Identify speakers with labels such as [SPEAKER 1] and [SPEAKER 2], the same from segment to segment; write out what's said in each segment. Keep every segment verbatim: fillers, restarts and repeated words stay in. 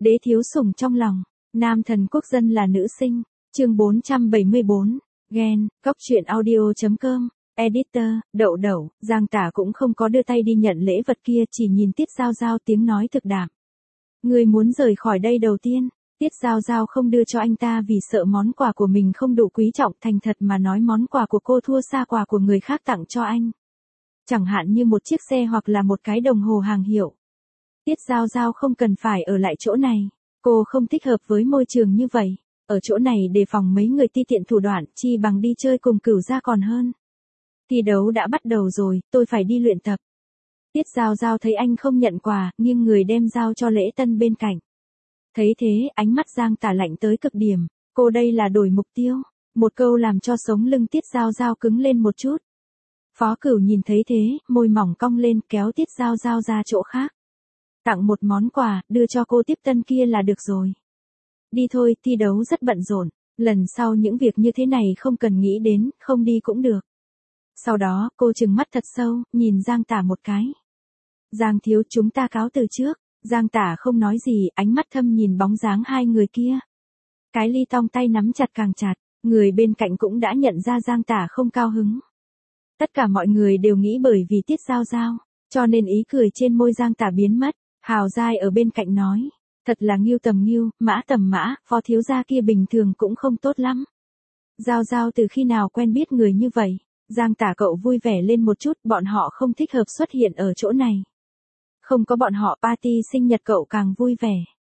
[SPEAKER 1] Đế thiếu sủng trong lòng, nam thần quốc dân là nữ sinh, chương bốn trăm bảy mươi bốn, ghen, góc truyện audio chấm com, editor, đậu đậu, Giang Tả cũng không có đưa tay đi nhận lễ vật kia, chỉ nhìn Tiết Giao Giao tiếng nói thực đạm. Người muốn rời khỏi đây đầu tiên, Tiết Giao Giao không đưa cho anh ta vì sợ món quà của mình không đủ quý trọng, thành thật mà nói món quà của cô thua xa quà của người khác tặng cho anh. Chẳng hạn như một chiếc xe hoặc là một cái đồng hồ hàng hiệu. Tiết Giao Giao không cần phải ở lại chỗ này, cô không thích hợp với môi trường như vậy, ở chỗ này đề phòng mấy người ti tiện thủ đoạn, chi bằng đi chơi cùng Cửu Gia còn hơn. Thi đấu đã bắt đầu rồi, tôi phải đi luyện tập. Tiết Giao Giao thấy anh không nhận quà, nghiêng người đem giao cho Lễ Tân bên cạnh. Thấy thế, ánh mắt Giang Tả lạnh tới cực điểm, cô đây là đổi mục tiêu, một câu làm cho sống lưng Tiết Giao Giao cứng lên một chút. Phó Cửu nhìn thấy thế, môi mỏng cong lên, kéo Tiết Giao Giao ra chỗ khác. Tặng một món quà, đưa cho cô tiếp tân kia là được rồi. Đi thôi, thi đấu rất bận rộn, lần sau những việc như thế này không cần nghĩ đến, không đi cũng được. Sau đó, cô trừng mắt thật sâu, nhìn Giang Tả một cái. Giang thiếu, chúng ta cáo từ trước. Giang Tả không nói gì, ánh mắt thâm nhìn bóng dáng hai người kia. Cái ly tong tay nắm chặt càng chặt, người bên cạnh cũng đã nhận ra Giang Tả không cao hứng. Tất cả mọi người đều nghĩ bởi vì Tiết Giao Giao, cho nên ý cười trên môi Giang Tả biến mất. Hào Giai ở bên cạnh nói, thật là nghiêu tầm nghiêu, mã tầm mã, Phó thiếu gia kia bình thường cũng không tốt lắm. Giao Giao từ khi nào quen biết người như vậy? Giang Tả cậu vui vẻ lên một chút, bọn họ không thích hợp xuất hiện ở chỗ này. Không có bọn họ party sinh nhật cậu càng vui vẻ.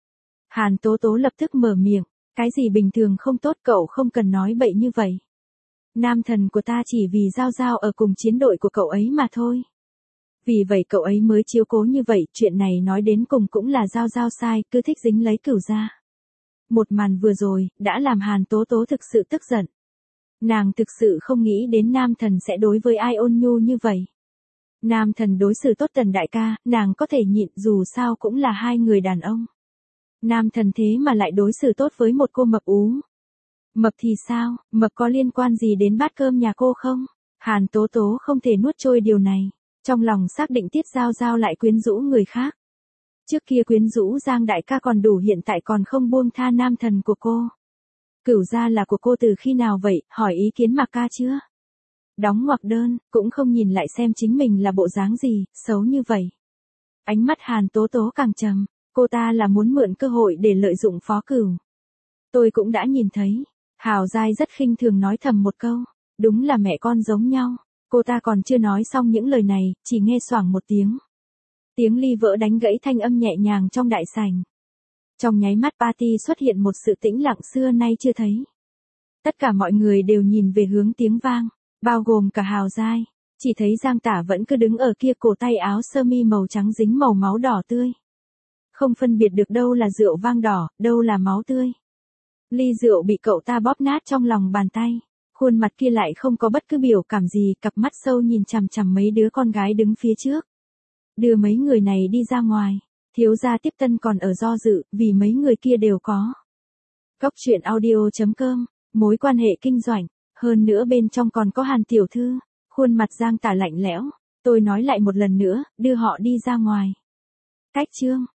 [SPEAKER 1] Hàn Tố Tố lập tức mở miệng, cái gì bình thường không tốt cậu không cần nói bậy như vậy. Nam thần của ta chỉ vì Giao Giao ở cùng chiến đội của cậu ấy mà thôi. Vì vậy cậu ấy mới chiếu cố như vậy, chuyện này nói đến cùng cũng là Giao Giao sai, cứ thích dính lấy Cửu Gia. Một màn vừa rồi, đã làm Hàn Tố Tố thực sự tức giận. Nàng thực sự không nghĩ đến nam thần sẽ đối với ai ôn nhu như vậy. Nam thần đối xử tốt Tần đại ca, nàng có thể nhịn, dù sao cũng là hai người đàn ông. Nam thần thế mà lại đối xử tốt với một cô mập ú. Mập thì sao, mập có liên quan gì đến bát cơm nhà cô không? Hàn Tố Tố không thể nuốt trôi điều này, trong lòng xác định Tiết Giao Giao lại quyến rũ người khác. Trước kia quyến rũ Giang đại ca còn đủ, hiện tại còn không buông tha nam thần của cô. Cửu Gia là của cô từ khi nào vậy, hỏi ý kiến Mạc ca chưa? Đóng ngoặc đơn, cũng không nhìn lại xem chính mình là bộ dáng gì, xấu như vậy. Ánh mắt Hàn Tố Tố càng trầm, cô ta là muốn mượn cơ hội để lợi dụng Phó Cửu. Tôi cũng đã nhìn thấy, Hào Giai rất khinh thường nói thầm một câu, đúng là mẹ con giống nhau. Cô ta còn chưa nói xong những lời này, chỉ nghe xoảng một tiếng. Tiếng ly vỡ đánh gãy thanh âm nhẹ nhàng trong đại sảnh. Trong nháy mắt party xuất hiện một sự tĩnh lặng xưa nay chưa thấy. Tất cả mọi người đều nhìn về hướng tiếng vang, bao gồm cả Hào Giai, chỉ thấy Giang Tả vẫn cứ đứng ở kia, cổ tay áo sơ mi màu trắng dính màu máu đỏ tươi. Không phân biệt được đâu là rượu vang đỏ, đâu là máu tươi. Ly rượu bị cậu ta bóp nát trong lòng bàn tay, khuôn mặt kia lại không có bất cứ biểu cảm gì, cặp mắt sâu nhìn chằm chằm mấy đứa con gái đứng phía trước. Đưa mấy người này đi ra ngoài, thiếu gia Tiếp Tân còn ở do dự, vì mấy người kia đều có. Góc truyện audio chấm com, mối quan hệ kinh doanh. Hơn nữa bên trong còn có Hàn tiểu thư, khuôn mặt Giang Tả lạnh lẽo, tôi nói lại một lần nữa, đưa họ đi ra ngoài. Cách chương